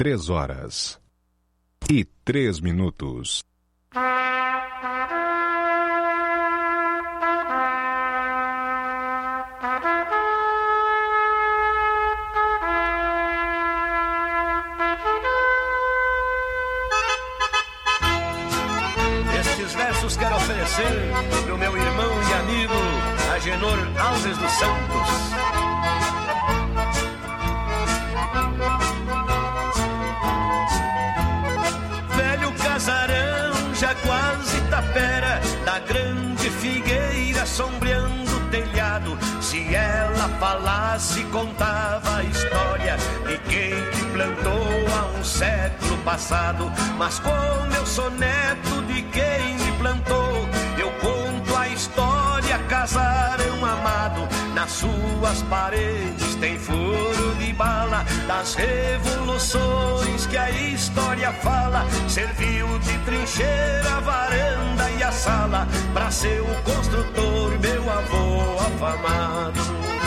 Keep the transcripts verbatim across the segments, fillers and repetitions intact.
três horas e três minutos. Estes versos quero oferecer pro meu irmão e amigo Agenor Alves dos Santos. Casarão já quase tapera, da grande figueira sombreando o telhado. Se ela falasse, contava a história de quem te plantou há um século passado. Mas como eu sou neto de quem me plantou, eu conto a história, casarão amado. Nas suas paredes tem furo de bala das revoluções que a história fala. Serviu de trincheira a varanda e a sala pra seu construtor, meu avô afamado.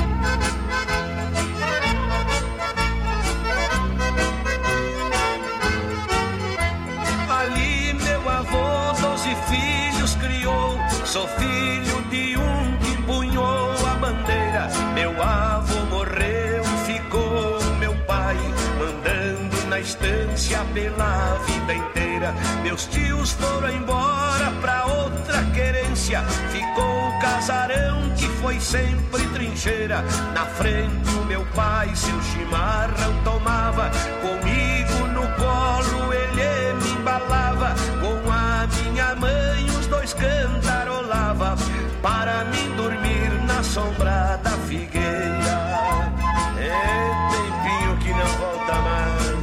Ali meu avô doze filhos criou, sou filho de um que empunhou a bandeira. Meu avô morreu, ficou meu pai mandando na estância pela vida inteira. Meus tios foram embora pra outra querência, ficou o casarão que foi sempre trincheira. Na frente o meu pai seu chimarrão tomava, comigo no colo ele me embalava. Com a minha mãe os dois cantarolava, para mim dormir na sombra da figueira. É tempinho que não volta mais.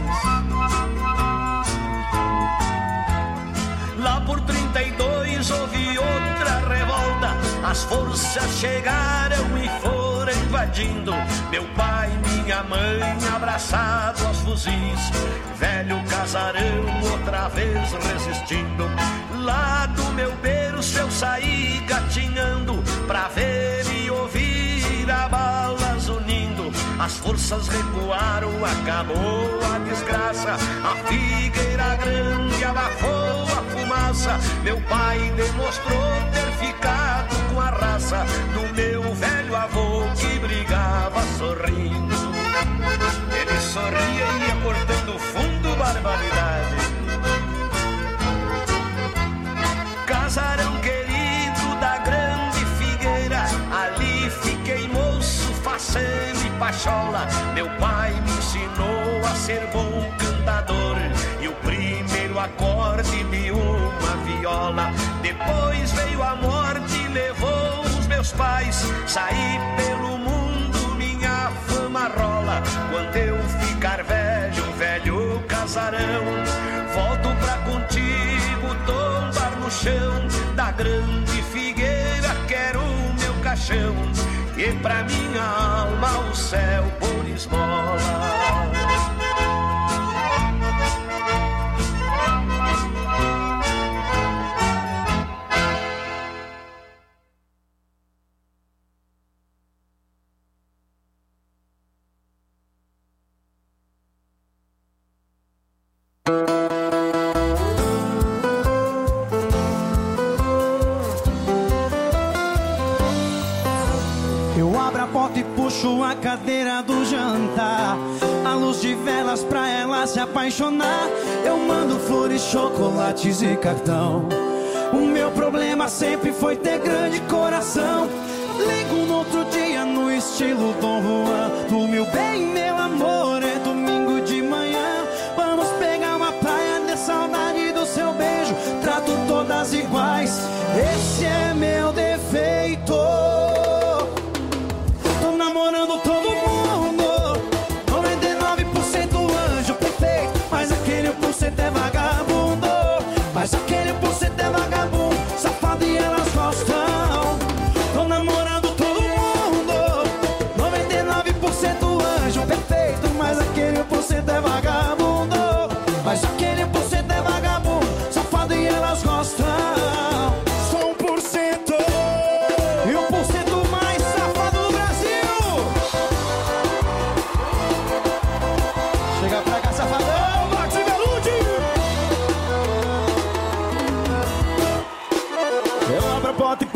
Lá por trinta e dois houve outra revolta, as forças chegaram e foram invadindo. Meu pai e minha mãe abraçados aos fuzis, velho casarão outra vez resistindo. Lá do meu berço eu saí gatinhando, pra ver e ouvir a balas unindo. As forças recuaram, acabou a desgraça, a figueira grande abafou a fumaça. Meu pai demonstrou ter ficado com a raça do meu velho avô que brigava sorrindo. Ele sorria e ia cortando fundo, barbaridade. Casarão querido da grande figueira, ali fiquei moço, faceiro e pachola. Meu pai me ensinou a ser bom cantador e o primeiro acorde de uma viola. Depois veio a morte e levou os meus pais, saí pelo mundo, minha fama rola. Quando eu ficar velho, velho casarão, volto pra contigo tombar no chão da grande figueira, quero o meu caixão e pra minha alma o céu por esmola. Puxo a cadeira do jantar, a luz de velas pra ela se apaixonar. Eu mando flores, chocolates e cartão. O meu problema sempre foi ter grande coração. Ligo no outro dia no estilo Dom Juan. Do meu bem, meu amor, é domingo de manhã. Vamos pegar uma praia, de saudade do seu beijo. Trato todas iguais, esse é meu defeito. Namorando todo mundo, noventa e nove por cento anjo perfeito, mas aquele um por cento é vagabundo, mas aquele um por cento é vagabundo, safado e elas gostam. Tô namorando todo mundo, noventa e nove por cento anjo perfeito, mas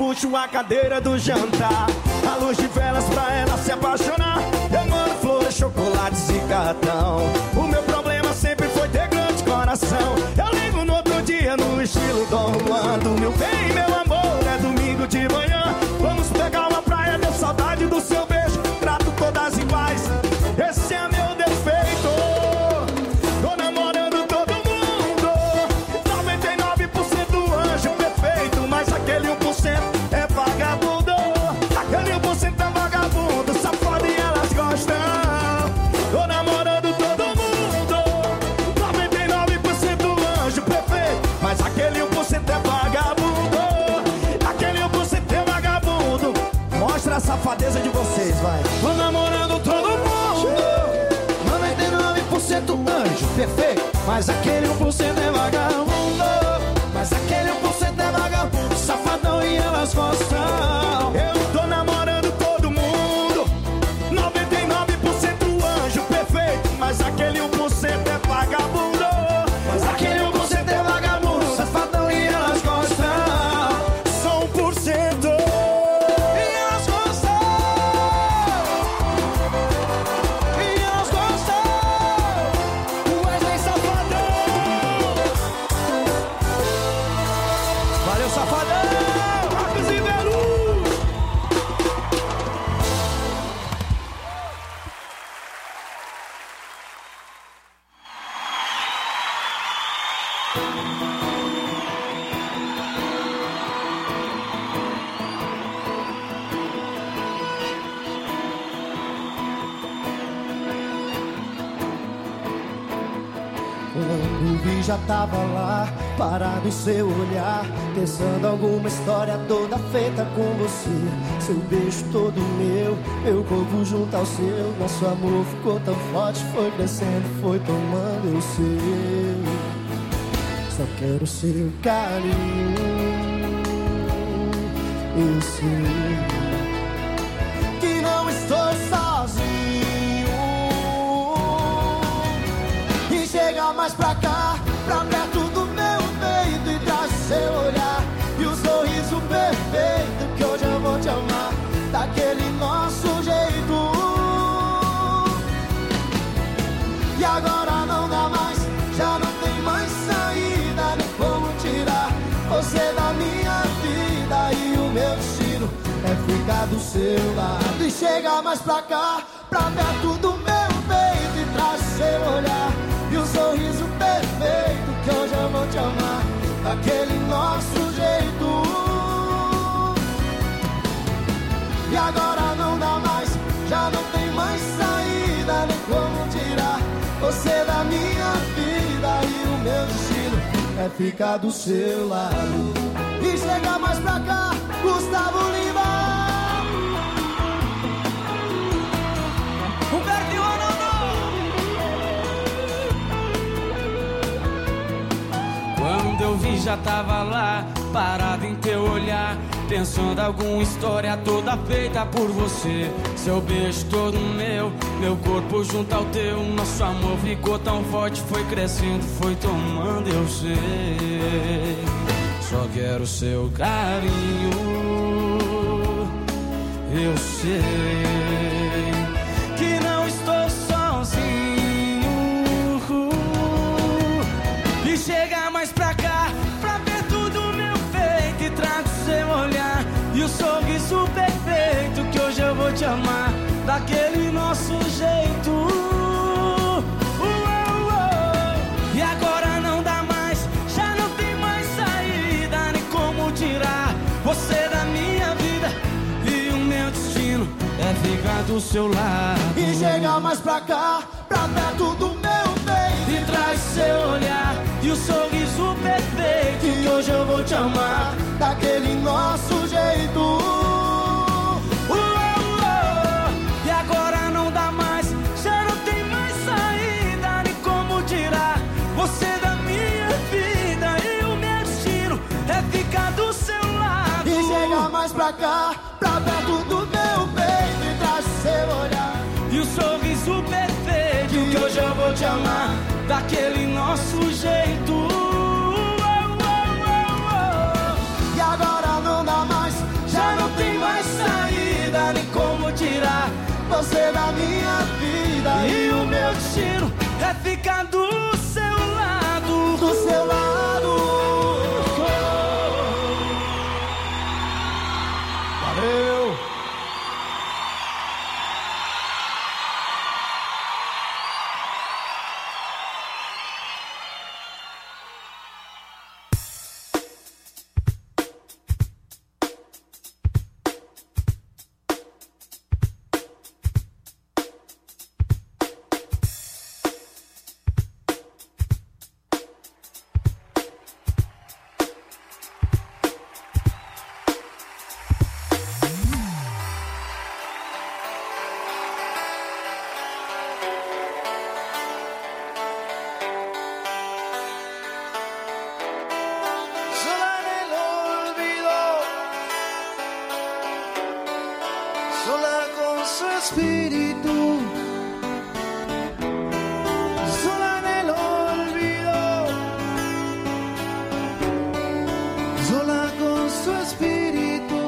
puxo a cadeira do jantar, a luz de velas pra ela se apaixonar. Eu mando flores, chocolates e cartão. O meu problema sempre foi ter grande coração. Eu ligo no outro dia no estilo Dom Juan. Meu bem, meu amor, é domingo de manhã. Vamos pegar uma praia, deu saudade do seu beijo. Trato todas iguais, esse é meu defeito. Tô namorando todo mundo, noventa e nove por cento anjo perfeito, mas aquele um por cento é vagabundo. Aquele um por cento é vagabundo, safado e elas gostam. Tô namorando todo mundo, noventa e nove por cento anjo perfeito, mas aquele um por cento é vagabundo. Aquele um por cento é vagabundo. Mostra a safadeza de vocês, vai. Tô namorando todo mundo, noventa e nove por cento anjo perfeito, mas aquele um por cento é vagabundo. Mas aquele um por cento é vagabundo, safadão e elas gostam. Eu tô namorando todo mundo, noventa e nove por cento anjo perfeito, mas aquele um por cento é vagabundo. Mas aquele um por cento é vagabundo, safadão e elas gostam. Só um por cento e elas gostam. E elas gostam. Wesley Safadão. Valeu, Safadão. Marcos e Veru. Quando vi já tava lá, parado em seu olhar, pensando alguma história toda feita com você. Seu beijo todo meu, meu corpo junto ao seu. Nosso amor ficou tão forte, foi crescendo, foi tomando eu sei. Só quero seu carinho, eu sei que não estou sozinho. E chega mais pra cá, pra perto do meu peito, e traz seu olhar e o sorriso perfeito, que hoje eu vou te amar daquele nosso jeito. E agora não dá mais, já não tem mais saída, nem como tirar você da minha vida. E o meu destino é ficar do seu lado. E chega mais pra cá, pra perto do meu peito, e traz seu olhar e o sorriso perfeito, que hoje eu vou te amar daquele nosso jeito. E agora não dá mais, já não tem mais saída, nem como tirar você da minha vida. E o meu destino é ficar do seu lado. E chega mais pra cá, Gustavo Lima. Humberto e Quando eu vi já tava lá, parado em teu olhar, pensando alguma história toda feita por você. Seu beijo todo meu, meu corpo junto ao teu. Nosso amor ficou tão forte, foi crescendo, foi tomando eu sei. Só quero seu carinho, eu sei que não estou sozinho. E chega mais pra cá, pra perto do meu peito, e trago seu olhar e o sorriso perfeito, que hoje eu vou te amar daquele nosso jeito. Uou, uou. E agora não dá mais, já não tem mais saída, nem como tirar você da minha vida. E o meu destino é ficar do seu lado. E chega mais pra cá, pra perto do meu peito, e traz seu olhar e o sorriso perfeito, que hoje eu vou te amar daquele nosso jeito. Uou, uou. E agora não dá mais, já não tem mais saída, nem como tirar você da minha vida. E o meu destino é ficar do seu lado. E chega mais pra cá, pra perto do meu peito, e traz seu olhar e o sorriso perfeito, que hoje eu vou te amar daquele nosso jeito. E agora não dá mais, você da minha vida. E o meu destino é ficar do seu lado. Do seu lado. Valeu. Espíritu, sola en el olvido, sola con su espíritu.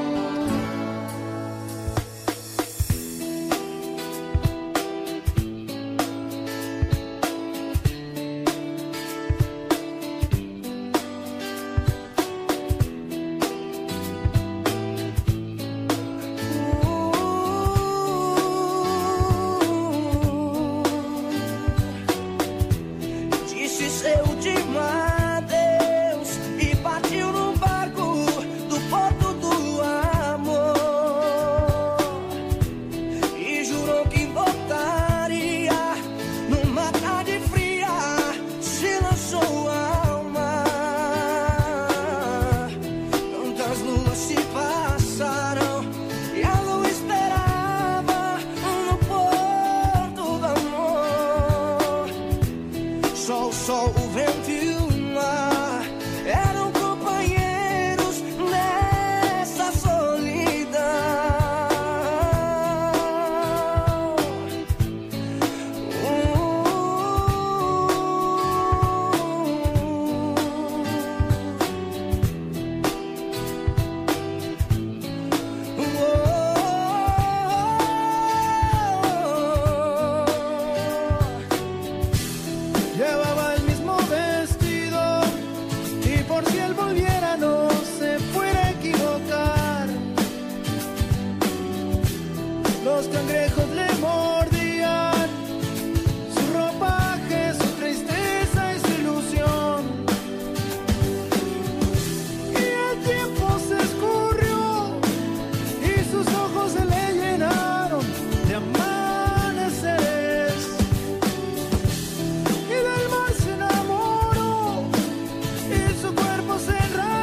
Cerrado.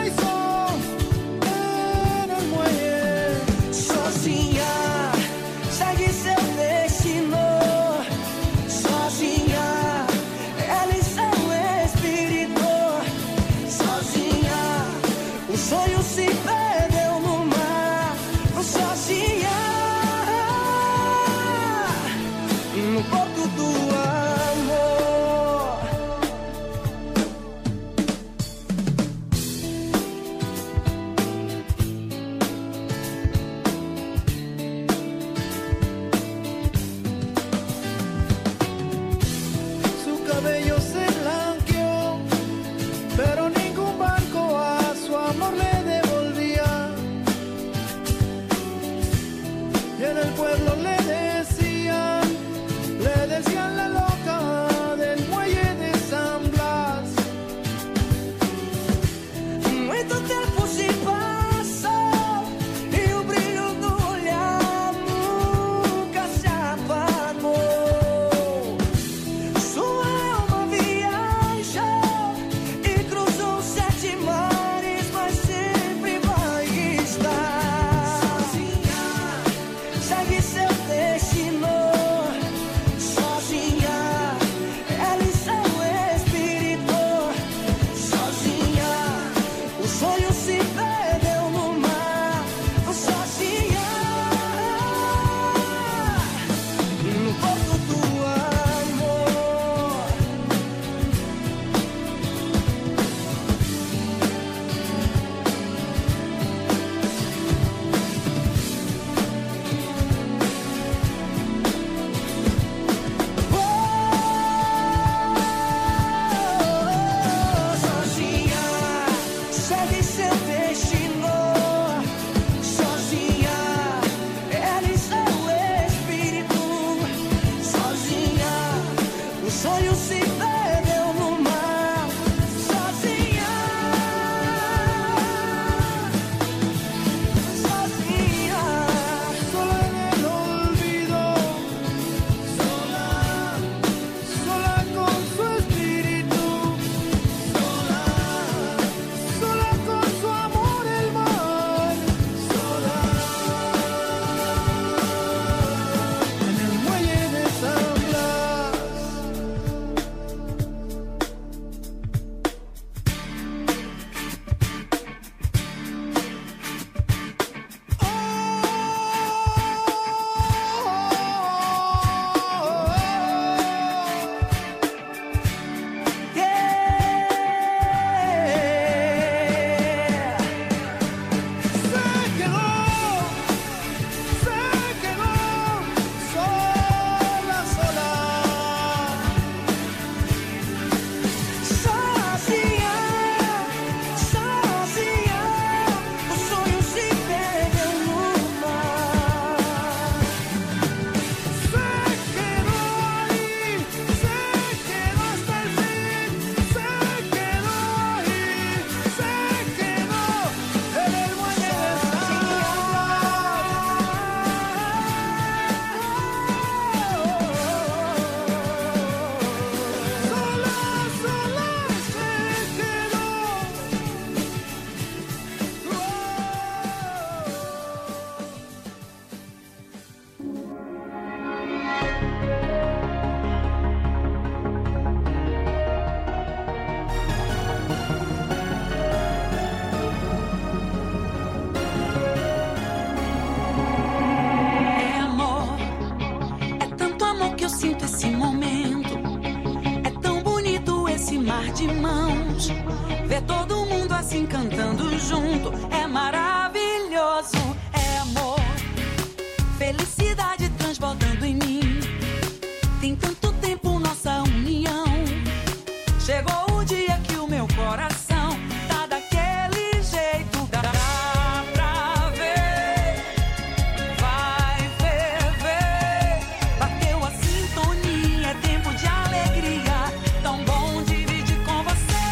Ver todo mundo assim cantando junto é maravilhoso. É amor, felicidade transbordando em mim. Tem tanto tempo nossa união. Chegou o dia que o meu coração tá daquele jeito. Dá pra ver, vai ferver. Bateu a sintonia, é tempo de alegria. Tão bom dividir com você.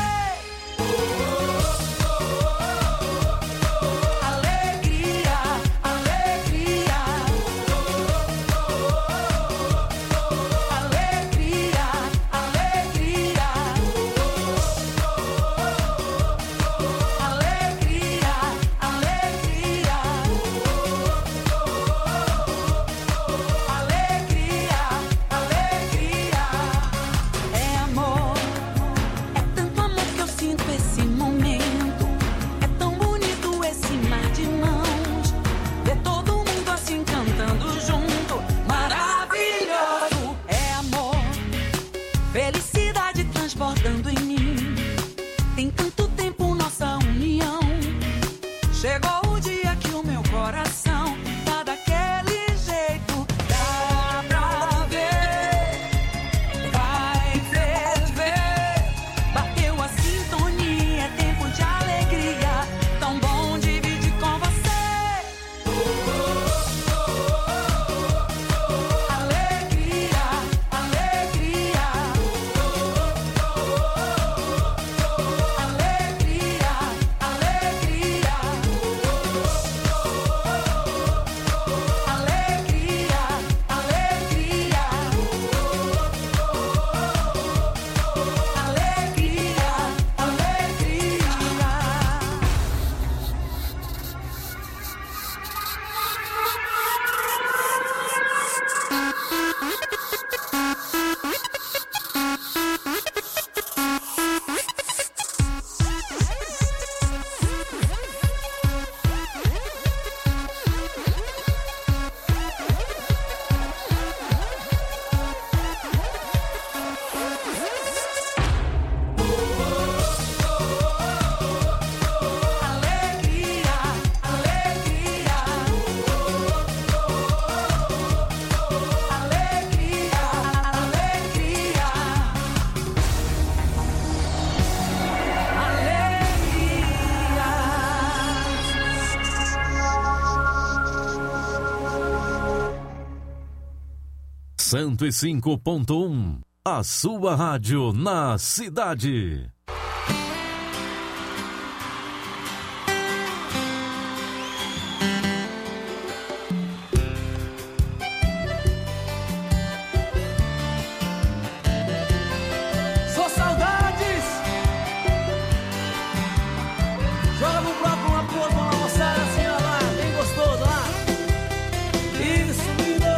Alegria, alegria. Alegria, alegria. Alegria, alegria. Alegria, alegria. É amor, é tanto amor que eu sinto esse momento. É tão bonito esse mar de mãos. Ver todo mundo assim cantando junto, maravilhoso. É amor, felicidade transbordando em mim. Tem tanto tempo nossa união. Chegou o dia que o meu coração tá daquele jeito. Dá pra ver, vai ferver. Bateu a sintonia, é tempo de alegria. Tão bom dividir com você. Alegria, alegria. Alegria, alegria. Alegria, alegria. Alegria, alegria. Alegria, alegria. Alegria, alegria. cento e cinco ponto um, a sua rádio na cidade. Só saudades. Joga no próprio uma porra, vamos lá, moçada, assim, ó lá, bem gostoso, lá. Isso, lindo.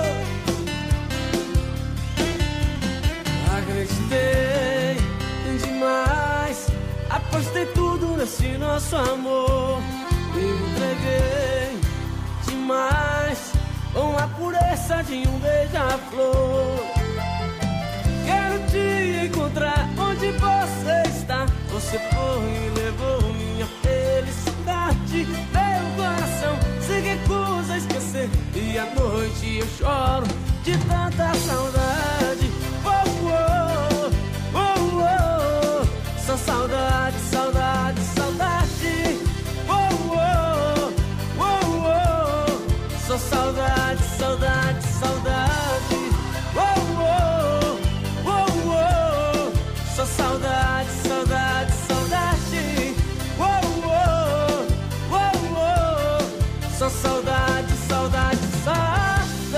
Acreditei demais, apostei tudo nesse nosso amor. E me entreguei demais, com a pureza de um beija-flor. Quero te encontrar onde você está. Você foi e levou minha felicidade. Meu coração se recusa a esquecer. E à noite eu choro de tanta saudade. Oh, oh, oh, oh. Só saudade, saudade, saudade. Oh, oh, oh, oh. Só saudade, saudade, saudade. Oh, oh, oh, oh. Só saudade, saudade, saudade. Oh, oh, oh, oh. Só saudade, saudade, saudade.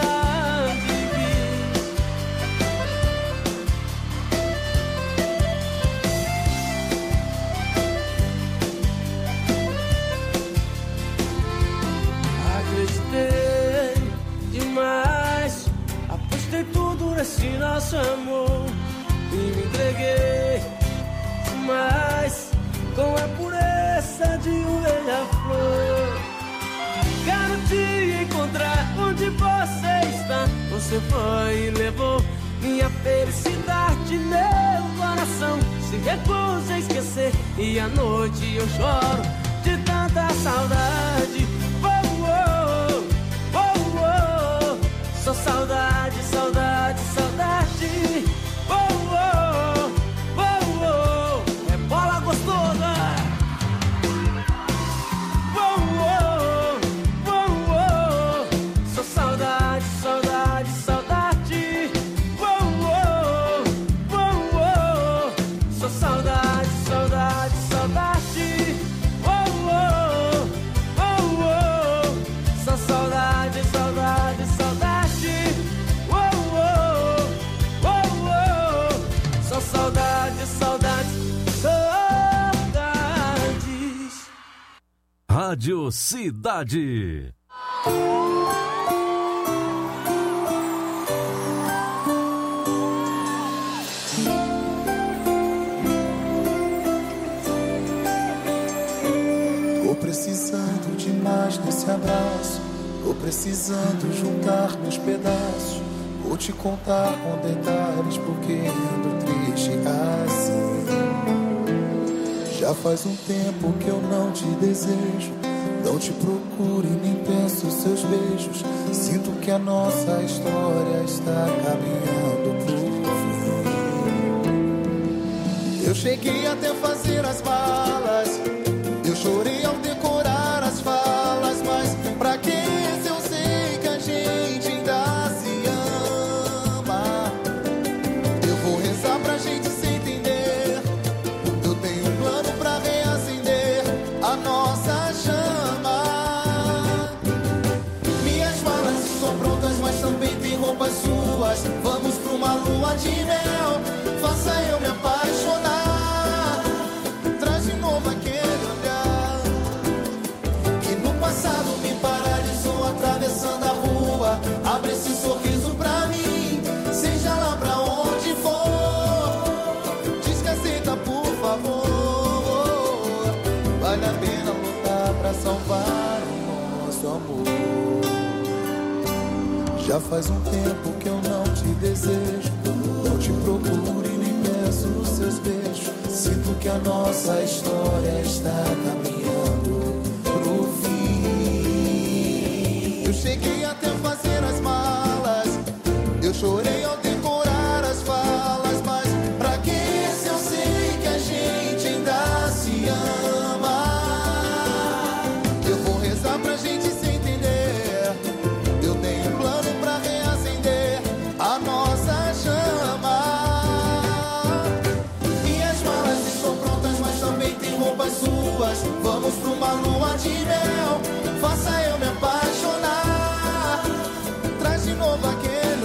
Acreditei demais, apostei tudo nesse nosso amor. E me entreguei demais, com a pureza de um beija-flor. Quero te encontrar onde você está. Você foi e levou minha felicidade. Meu coração se recusa a esquecer e à noite eu choro de tanta saudade. Oh, oh, oh, oh. Só saudade, saudade, saudade. Oh, oh, oh, oh. É bola gostosa. Oh, oh, oh, oh. Só saudade, saudade, saudade. Oh, oh, oh, oh. Só saudade, saudade, saudade. Oh, oh, oh, oh. Só saudade, saudade, saudade. Oh, oh, oh, oh. Só saudade, saudade, saudades. Rádio Cidade. Tô precisando de mais desse abraço. Tô precisando juntar meus pedaços. Vou te contar com detalhes porque ando triste assim. Já faz um tempo que eu não te desejo. Não te procuro e nem penso seus beijos. Sinto que a nossa história está caminhando pro fim. Eu cheguei até fazer as malas. Eu chorei ao decorar as falas. Mas pra que se eu sei que a gente ainda se ama? Eu vou rezar pra gente se entender. Eu tenho um plano pra reacender a nossa chama. Minhas malas estão prontas, mas também tem roupas suas. Vamos pra uma lua de mel. Faça eu me apaixonar. Traz de novo aquele olhar que no passado me paralisou atravessando a rua. Abre esse sorriso pra mim, seja lá pra onde for. Diz que aceita, por favor. Vale a pena lutar pra salvar o nosso amor. Já faz um tempo que eu não te desejo. Não te procuro e nem peço os seus beijos. Sinto que a nossa história está caminhando pro fim. Eu cheguei até fazer as malas. Eu chorei ao decorar as falas. Mas pra que se eu sei que a gente ainda se ama? Eu vou rezar pra gente se entender. Eu tenho um plano pra reacender a nossa chama. Minhas malas estão prontas, mas também tem roupas suas. Vamos pra uma lua de mel. Faça eu me apaixonar. Traz de novo aquele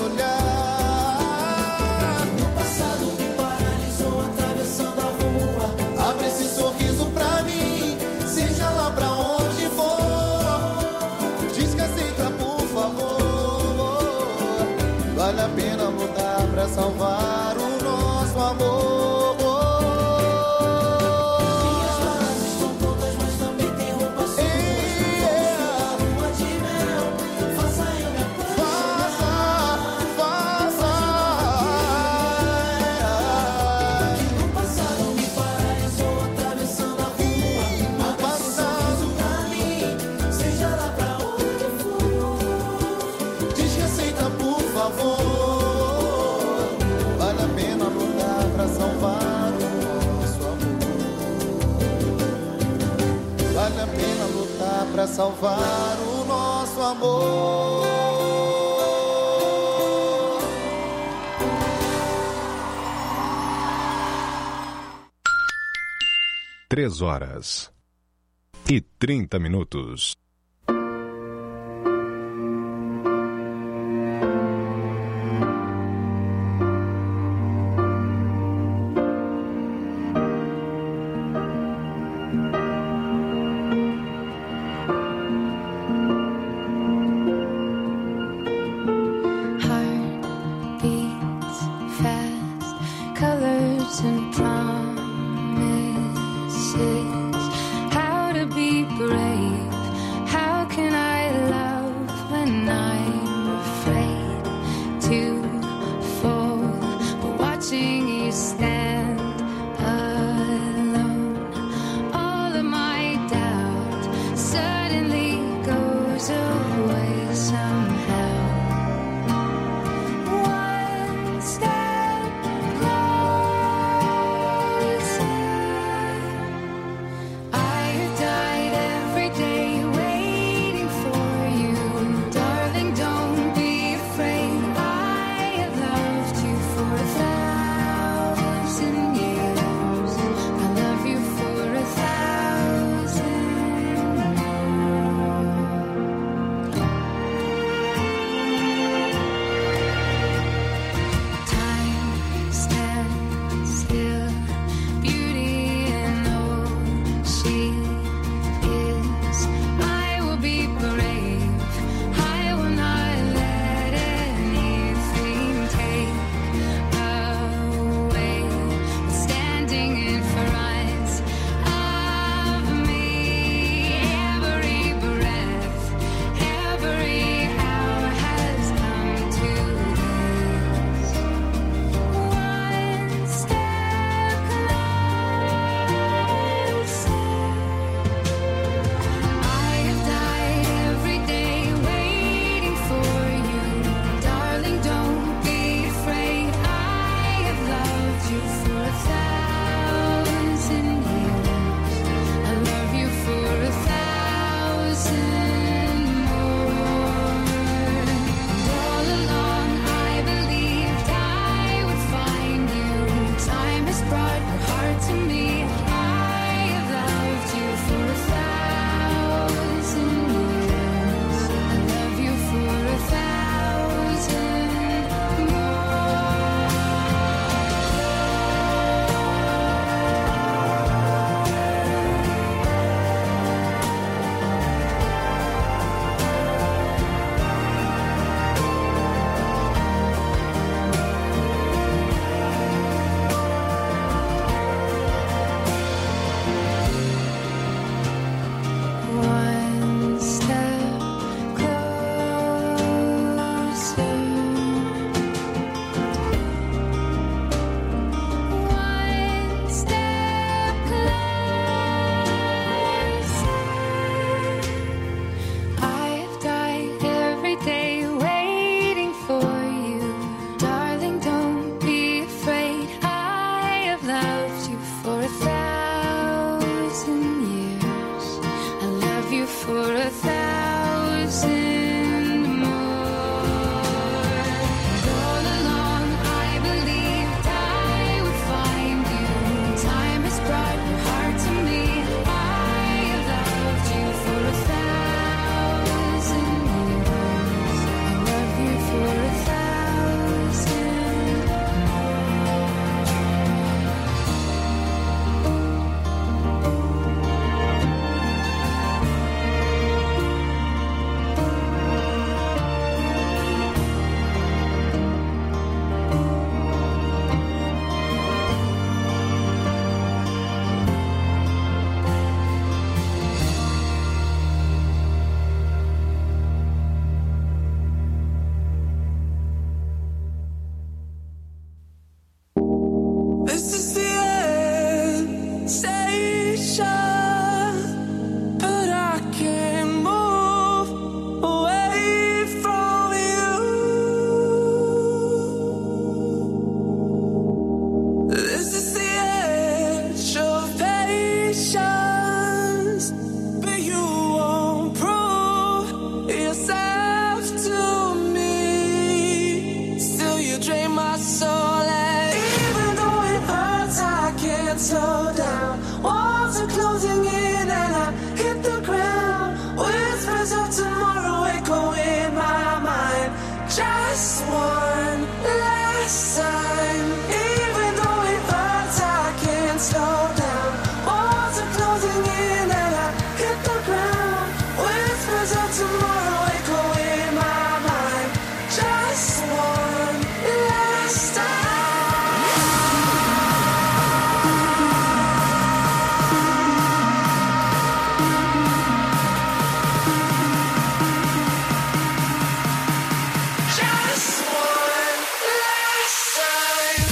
olhar. No passado me paralisou atravessando a rua. Abre esse sorriso pra mim, seja lá pra onde for. Diz que aceita, por favor. Vale a pena lutar pra salvar o nosso amor. Minhas malas estão prontas, mas também tem roupas suas. Yeah. Lua de mel, faça eu me apaixonar. Faça, faça. Que no passado me paralisou atravessando a rua. Abre esse sorriso pra mim, seja lá pra onde for. Diz que aceita, por favor. Vale a pena lutar pra salvar o nosso amor. Vale a pena lutar pra salvar o nosso amor. Três horas e trinta minutos. Heart beats fast, colors and promises. How to be brave for a thousand more. And all along I believed I would find you. Time has brought your heart to me. I have loved you for a thousand years. I love you for a thousand This is the end station, but I can't move away from you. This is the edge of patience, but you won't prove yourself to me. Still, you drain my soul, and even though it hurts, I can't slow down. Walls are closing in, and I hit the ground. Whispers of tomorrow echo in my mind. Just one last time. Even though it hurts, I can't slow down. Walls are closing in, and I hit the ground. Whispers of tomorrow echo in my mind. Just one last time. Just one last time.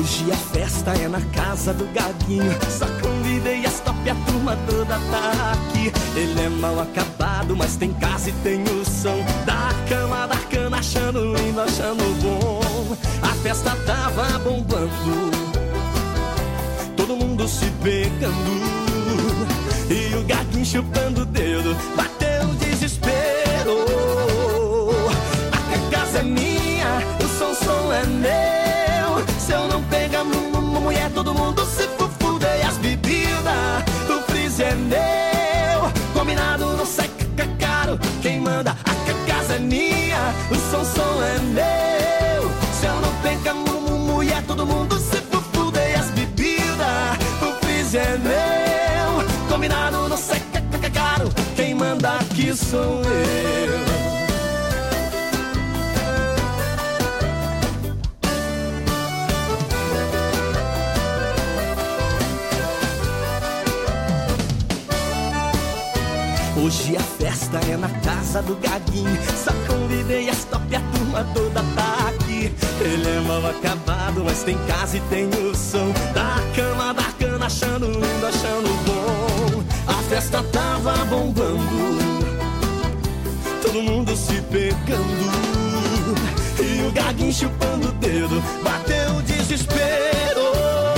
Hoje a festa é na casa do Gaguinho. Só convidei as top e a turma toda tá aqui. Ele é mal acabado, mas tem casa e tem o som da cama, da cana, achando lindo, achando bom. A festa tava bombando, todo mundo se pegando, e o Gaguinho chupando o dedo. Bateu o desespero. A casa é minha, o som, som é meu. Se eu não pegar mulher, todo mundo se fudei. As bebidas, o freezer é meu. Combinado não sai caro. Quem manda, a casa é minha, o som, som é meu. Se eu não pegar mulher, todo mundo se fudei. As bebidas, o freezer é meu. Combinado não sai caro. Quem manda aqui sou eu. Hoje a festa é na casa do Gaguinho. Só convidei as top e a turma toda tá aqui. Ele é mal acabado, mas tem casa e tem o som da cama, da cana, achando lindo, achando bom. A festa tava bombando, todo mundo se pegando, e o Gaguinho chupando o dedo. Bateu o desespero.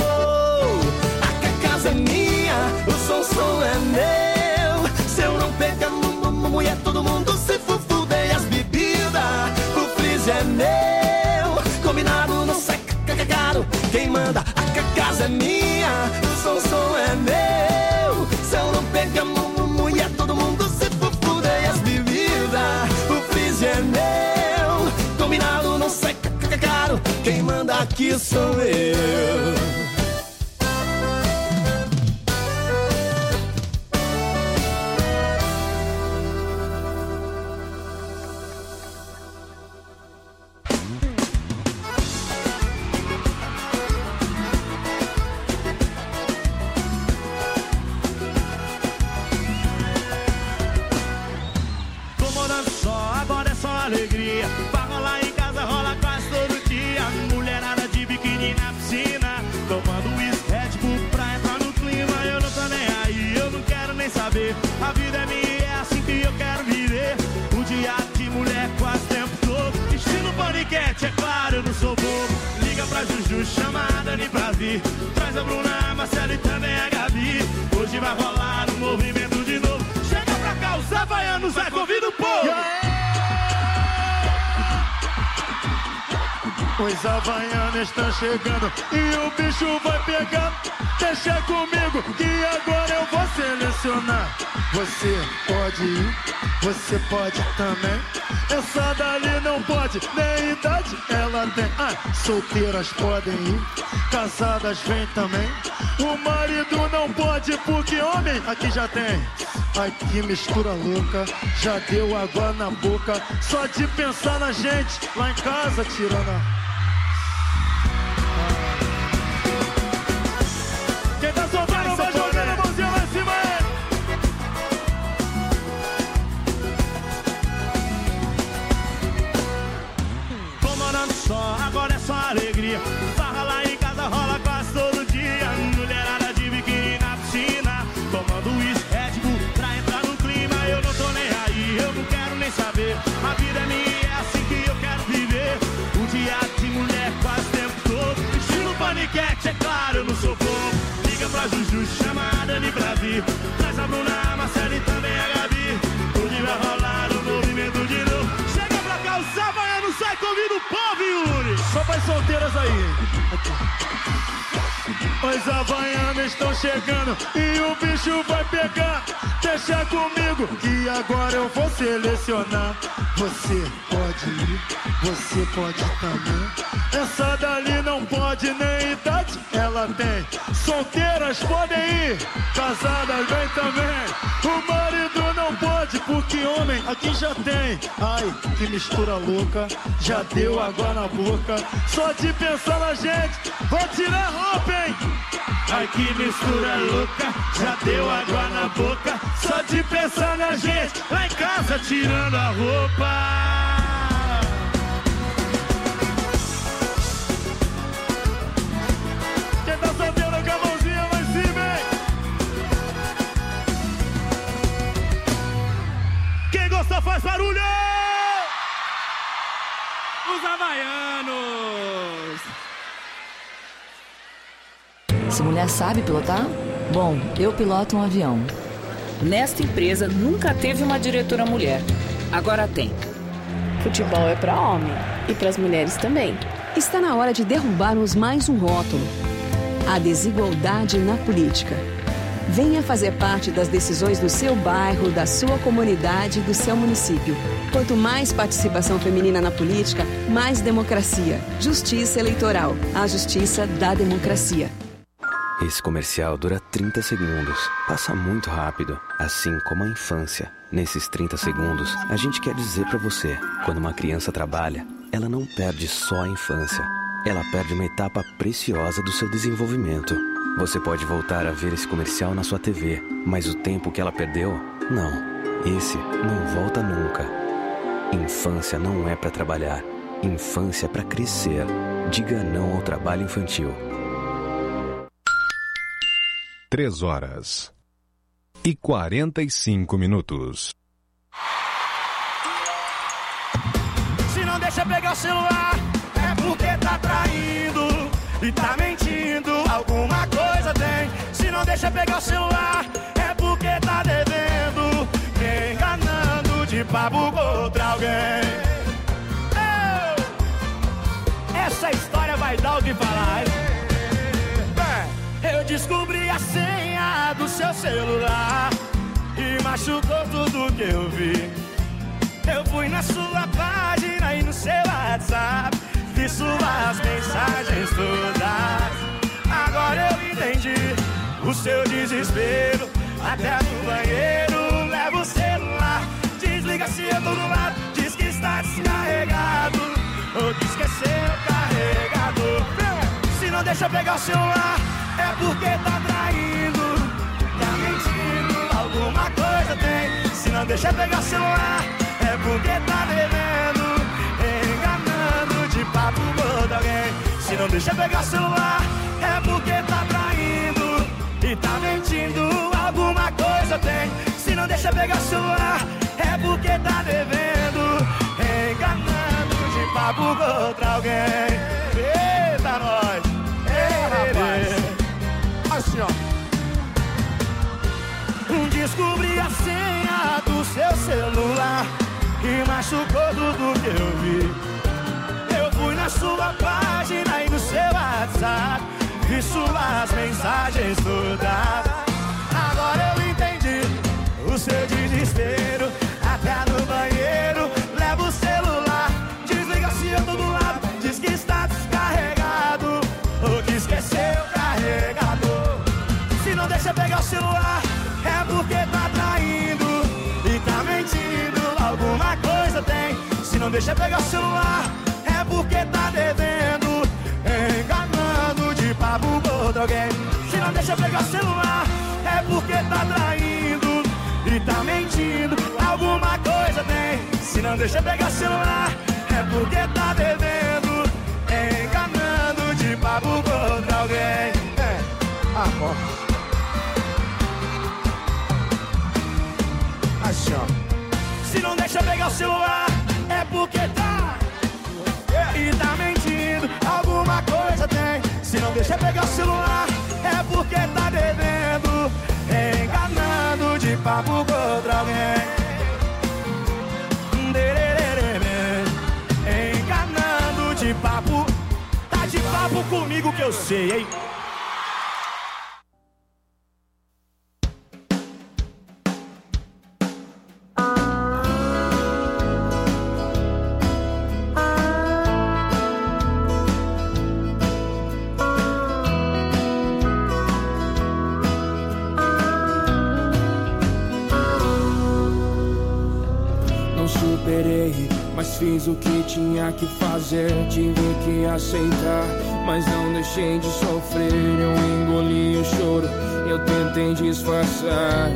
A casa é minha, o som, som é meu. Se eu não pegar mulher, todo mundo se fudei. As bebidas, o freezer é meu. Combinado não sai caro. Quem manda, a casa é minha, o som, som é meu. Se eu não pegar mulher, todo mundo se fudei. As bebidas, o freezer é meu. Combinado não sai caro. Quem manda aqui sou eu. Alegria, pra rolar em casa rola quase todo dia. Mulherada de biquíni na piscina, tomando uísque Red Bull pra entrar no clima. Eu não tô nem aí, eu não quero nem saber. A vida é minha e é assim que eu quero viver. O dia de mulher quase o tempo todo. Estilo paniquete, é claro, eu não sou bobo. Liga pra Juju, chama a Dani pra vir. Traz a Bruna, a Marcela e também a Gabi. Hoje vai rolar um movimento de novo. Chega pra cá, os havaianos, vai convida o povo. Yeah! Os havaianos estão chegando e o bicho vai pegar. Deixa comigo que agora eu vou selecionar. Você pode ir, você pode também. Essa dali não pode, nem idade ela tem. Ah, solteiras podem ir, casadas vem também. O marido não pode porque homem aqui já tem. Ai que mistura louca, já deu água na boca. Só de pensar na gente lá em casa tirando a... Quem tá soltando vai jogando a mãozinha lá em cima aí. Tô morando só, agora é só alegria. Farra lá em casa rola quase todo dia. Mulherada de biquíni na piscina, tomando uísque Red Bull pra entrar no clima. Eu não tô nem aí, eu não quero nem saber. A vida é minha e é assim que eu quero viver. O dia de mulher quase o tempo todo. Estilo paniquete, é claro, eu não sou bobo. Liga pra Juju, chama a Dani pra vir. Traz a Bruna, a Marcela e também a Gabi. Hoje vai rolar um movimento de novo. Chega pra cá, o havaianos, sai, convida o povo, Yuri. Só para as solteiras aí. Os havaianos estão chegando e o bicho vai pegar. Deixa comigo que agora eu vou selecionar. Você pode ir, você pode também. Essa dali não pode, nem idade ela tem. Solteiras podem ir, casadas vem também. O marido não pode porque homem aqui já tem. Ai, que mistura louca, já deu água na boca. Só de pensar na gente, vou tirar a roupa, hein? Ai, que mistura louca, já deu água na boca. Só de pensar na gente, lá em casa tirando a roupa. pista faz barulho! Os havaianos! Essa mulher sabe pilotar? Bom, eu piloto um avião. Nesta empresa nunca teve uma diretora mulher. Agora tem. Futebol é para homem e para as mulheres também. Está na hora de derrubarmos mais um rótulo: a desigualdade na política. Venha fazer parte das decisões do seu bairro, da sua comunidade, do seu município. Quanto mais participação feminina na política, mais democracia. Justiça Eleitoral. A justiça da democracia. Esse comercial dura trinta segundos. Passa muito rápido, assim como a infância. Nesses trinta segundos, a gente quer dizer pra você: quando uma criança trabalha, ela não perde só a infância. Ela perde uma etapa preciosa do seu desenvolvimento. Você pode voltar a ver esse comercial na sua T V, mas o tempo que ela perdeu, não. Esse não volta nunca. Infância não é pra trabalhar. Infância é pra crescer. Diga não ao trabalho infantil. Três horas e quarenta e cinco minutos. Se não deixa pegar o celular, é porque tá traindo e tá mentindo. Alguma coisa tem. Se não deixa pegar o celular, é porque tá devendo, me enganando de papo com outra alguém. Eu... Essa história vai dar o que falar, hein? Eu descobri a senha do seu celular e machucou tudo que eu vi. Eu fui na sua página e no seu WhatsApp, vi suas mensagens todas. Agora eu entendi o seu desespero. Até no banheiro leva o celular, desliga se eu tô do lado, diz que está descarregado ou que esqueceu o carregador. Se não deixa pegar o celular, é porque tá traindo, tá mentindo, alguma coisa tem. Se não deixa pegar celular, é porque tá devendo, enganando de papo com alguém. Se não deixa pegar celular, é porque tá traindo e tá mentindo, alguma coisa tem. Se não deixa pegar celular, é porque tá devendo, enganando de papo com alguém. Eita, nós! Ei, rapaz! Assim, ó. Descobri a senha do seu celular e machucou tudo que eu vi. Eu fui na sua página e no seu WhatsApp, vi suas mensagens todas. Agora eu entendi o seu desespero. Até no banheiro leva o celular, desliga se eu tô do lado, diz que está descarregado ou que esqueceu o carregador. Se não deixa pegar o celular, é porque tá traindo e tá mentindo, alguma coisa tem. Se não deixa pegar o celular, é porque tá devendo, enganando de papo com outro alguém. Se não deixa pegar o celular, é porque tá traindo e tá mentindo, alguma coisa tem. Se não deixa pegar o celular, é porque tá devendo, enganando de papo com outro alguém. É, amor. Assim, ó. Se não deixa pegar o celular, é porque tá e tá mentindo, alguma coisa tem. Se não deixa pegar o celular, é porque tá devendo, enganando de papo com outro alguém. Enganando de papo, tá de papo comigo que eu sei, hein? Mas fiz o que tinha que fazer, tive que aceitar, mas não deixei de sofrer. Eu engoli o choro, eu tentei disfarçar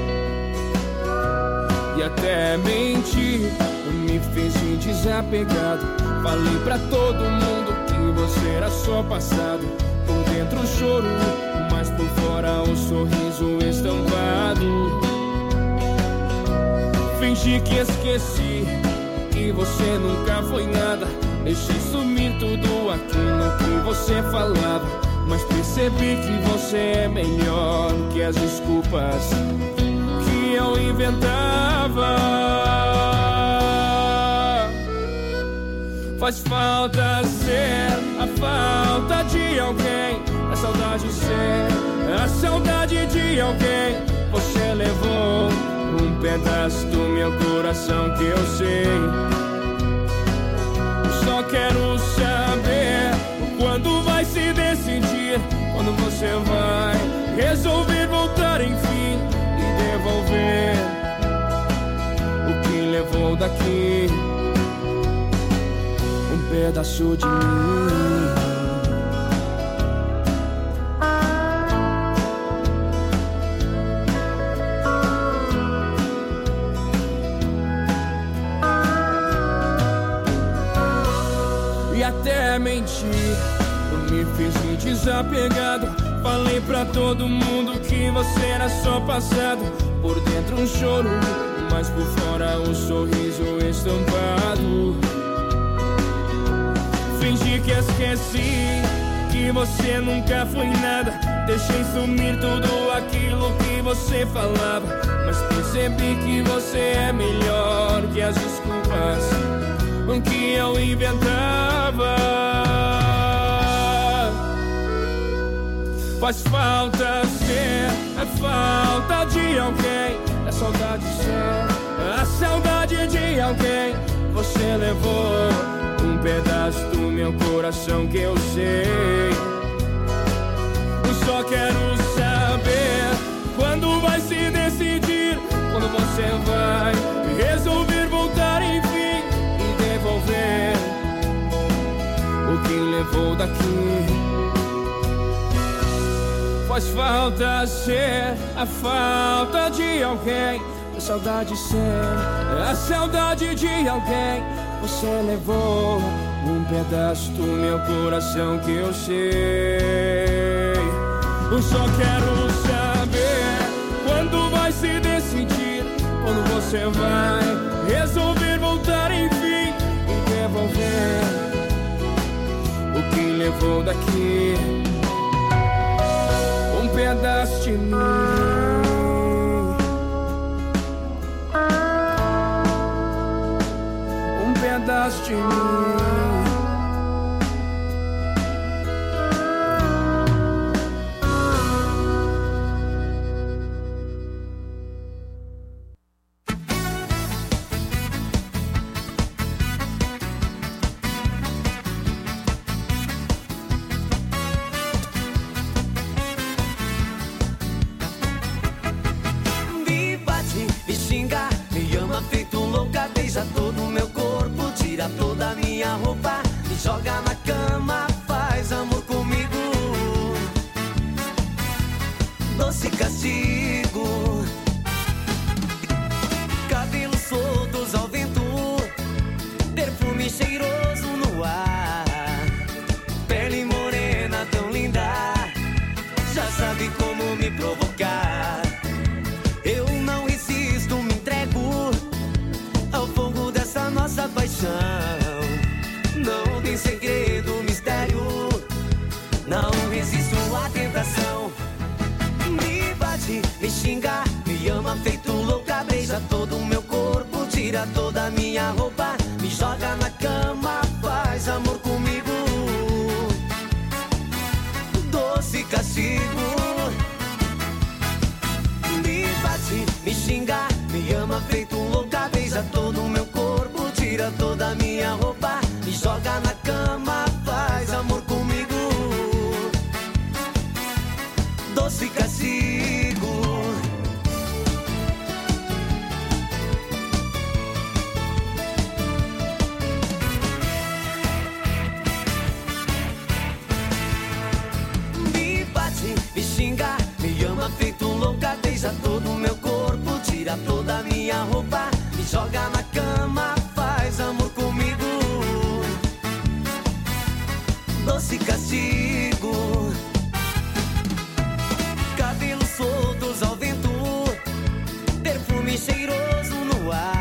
e até menti. Eu me fiz de desapegado, falei pra todo mundo que você era só passado. Por dentro o choro, mas por fora o sorriso estampado. Fingi que esqueci que você nunca foi nada. Deixei sumir tudo aquilo que você falava, mas percebi que você é melhor que as desculpas que eu inventava. Faz falta ser a falta de alguém, a saudade ser a saudade de alguém. Você levou um pedaço do meu coração que eu sei. Só quero saber quando vai se decidir, quando você vai resolver voltar enfim e devolver o que levou daqui, um pedaço de mim. Até mentir, eu me fiz de desapegado. Falei pra todo mundo que você era só passado. Por dentro um choro, mas por fora um sorriso estampado. Fingi que esqueci que você nunca foi nada. Deixei sumir tudo aquilo que você falava, mas percebi que você é melhor que as desculpas que eu inventava. Faz falta ser a falta de alguém, a saudade ser a saudade de alguém. Você levou um pedaço do meu coração que eu sei. Eu só quero saber quando vai se decidir, quando você vai resolver voltar enfim, devolver o que levou daqui. Faz falta ser a falta de alguém, a saudade ser a saudade de alguém. Você levou um pedaço do meu coração que eu sei. Eu só quero saber quando vai se decidir, quando você vai resolver voltar enfim, devolver o que levou daqui, um pedaço de mim, um pedaço de mim. Joga na cama, faz amor comigo. Doce castigo. Cabelos soltos ao vento, perfume cheiroso no ar. Pele morena tão linda, já sabe como me provocar. Eu não resisto, me entrego ao fogo dessa nossa paixão. Não tem segredo, mistério, não resisto à tentação. Me bate, me xinga, me ama feito louca. Beija todo o meu corpo, tira toda a minha roupa. Me joga na cama, faz amor comigo. Doce castigo. Me bate, me xinga, me ama feito louca. Beija todo o meu corpo, tira toda a minha roupa. Me joga na cama, faz amor comigo. Doce castigo. Me bate, me xinga, me ama feito louca. Beija todo o meu corpo, tira toda a minha roupa. Me joga na cama, faz amor comigo. Doce castigo. Cabelos soltos ao vento, perfume cheiroso no ar.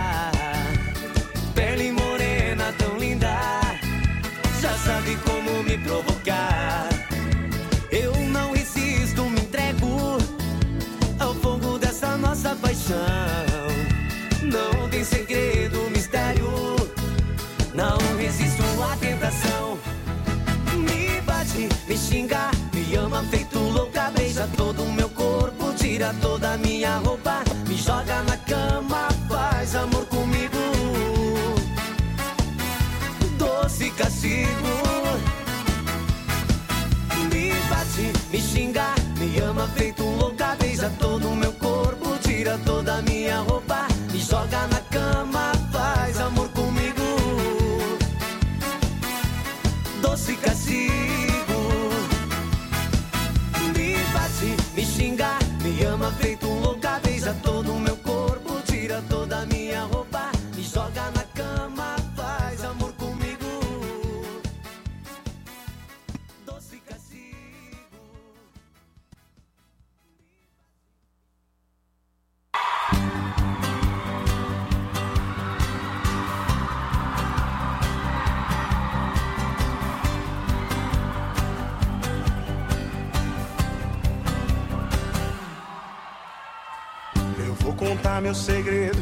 tem segredo, mistério. Não resisto à tentação. Me bate, me xinga, me ama feito louca. Beija todo o meu corpo, tira toda a minha roupa. Me joga na cama, faz amor comigo. Doce castigo. Me bate, me xinga, me ama feito louca. Beija todo o meu corpo, tira toda a minha roupa. Me joga na cama, faz amor comigo. Doce castigo. Me bate, me xinga, me ama feito louca. Beija todo o meu corpo, tira toda a minha roupa. Me joga na cama, faz amor comigo. Doce castigo. Vou contar meu segredo,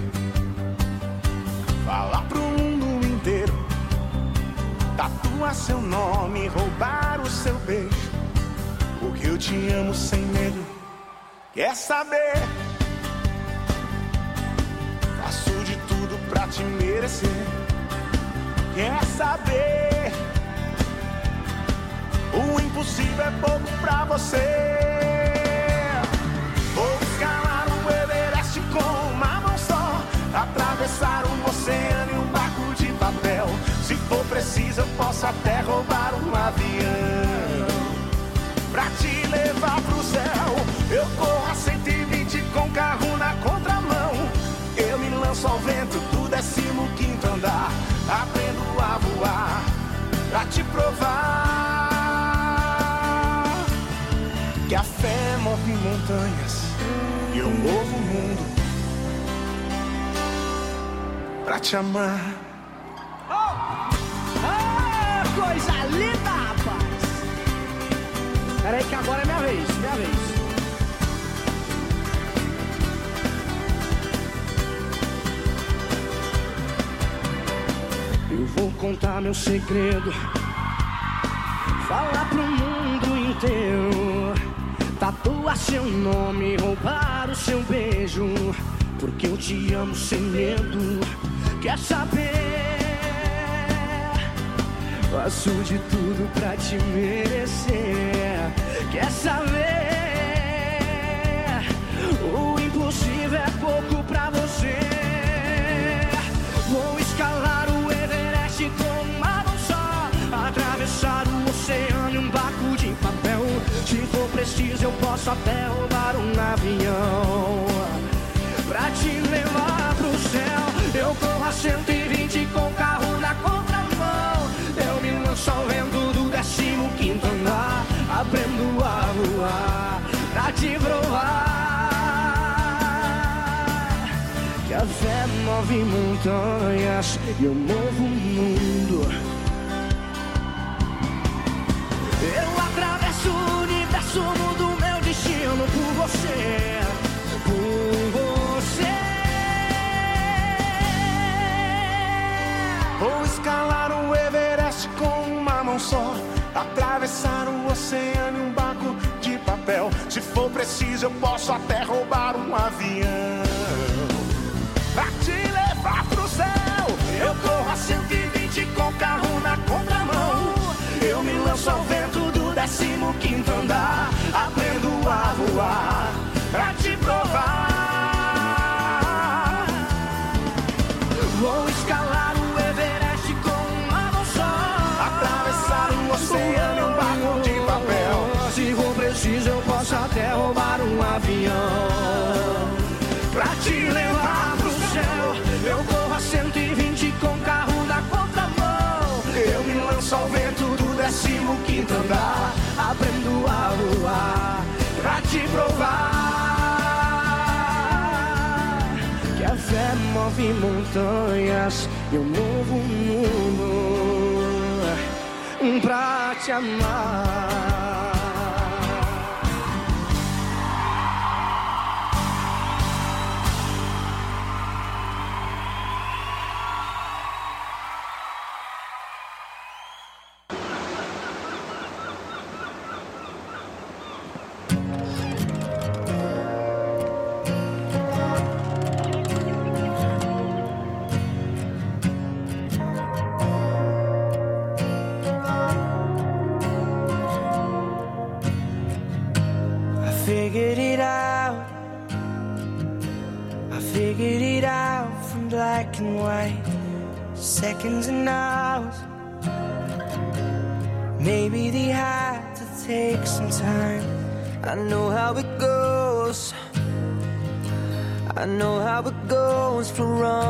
falar pro mundo inteiro, tatuar seu nome, roubar o seu beijo, porque eu te amo sem medo. Quer saber? Faço de tudo pra te merecer. Quer saber? O impossível é pouco pra você. Vou escalar o Everest com uma mão só, atravessar um oceano e um barco de papel. Se for preciso eu posso até roubar um avião pra te levar pro céu. Eu corro a cento e vinte com carro na contramão. Eu me lanço ao vento do décimo quinto andar. Aprendo a voar pra te provar que a fé move montanhas e eu movo o mundo pra te amar. Oh! Ah, coisa linda, rapaz! Peraí que agora é minha vez, minha vez. Eu vou contar meu segredo, falar pro mundo inteiro, tatuar seu nome, roubar o seu beijo, porque eu te amo sem medo. Quer saber? Faço de tudo pra te merecer. Quer saber? O impossível é pouco pra você. Vou escalar o Everest com uma mão só, atravessar o oceano em um barco de papel. Se for preciso eu posso até roubar um avião pra te levar pro céu. Eu corro a cento e vinte com carro na contramão. Eu me lanço ao vento do décimo quinto andar. Aprendo a voar pra te provar que a fé move montanhas e eu movo o mundo. Eu atravesso o universo, mudo meu destino por você, por você. Vou escalar o Everest com uma mão só, atravessar o oceano em um barco de papel. Se for preciso eu posso até roubar um avião pra te levar pro céu. Eu corro a cento e vinte com carro na contramão. Eu me lanço ao vento do décimo quinto andar. Aprendo a voar pra te provar. Vou escalar o Everest com uma mão só, atravessar o oceano em um barco de papel. Se for preciso eu posso até roubar um avião pra te levar pro céu. Eu corro a cento e vinte com carro na contramão. Eu me lanço ao vento do décimo quinto andar. Aprendo a voar pra te provar que a fé move montanhas e eu movo o mundo pra te amar. in black and white, seconds and hours. Maybe they had to take some time. I know how it goes. I know how it goes for wrong.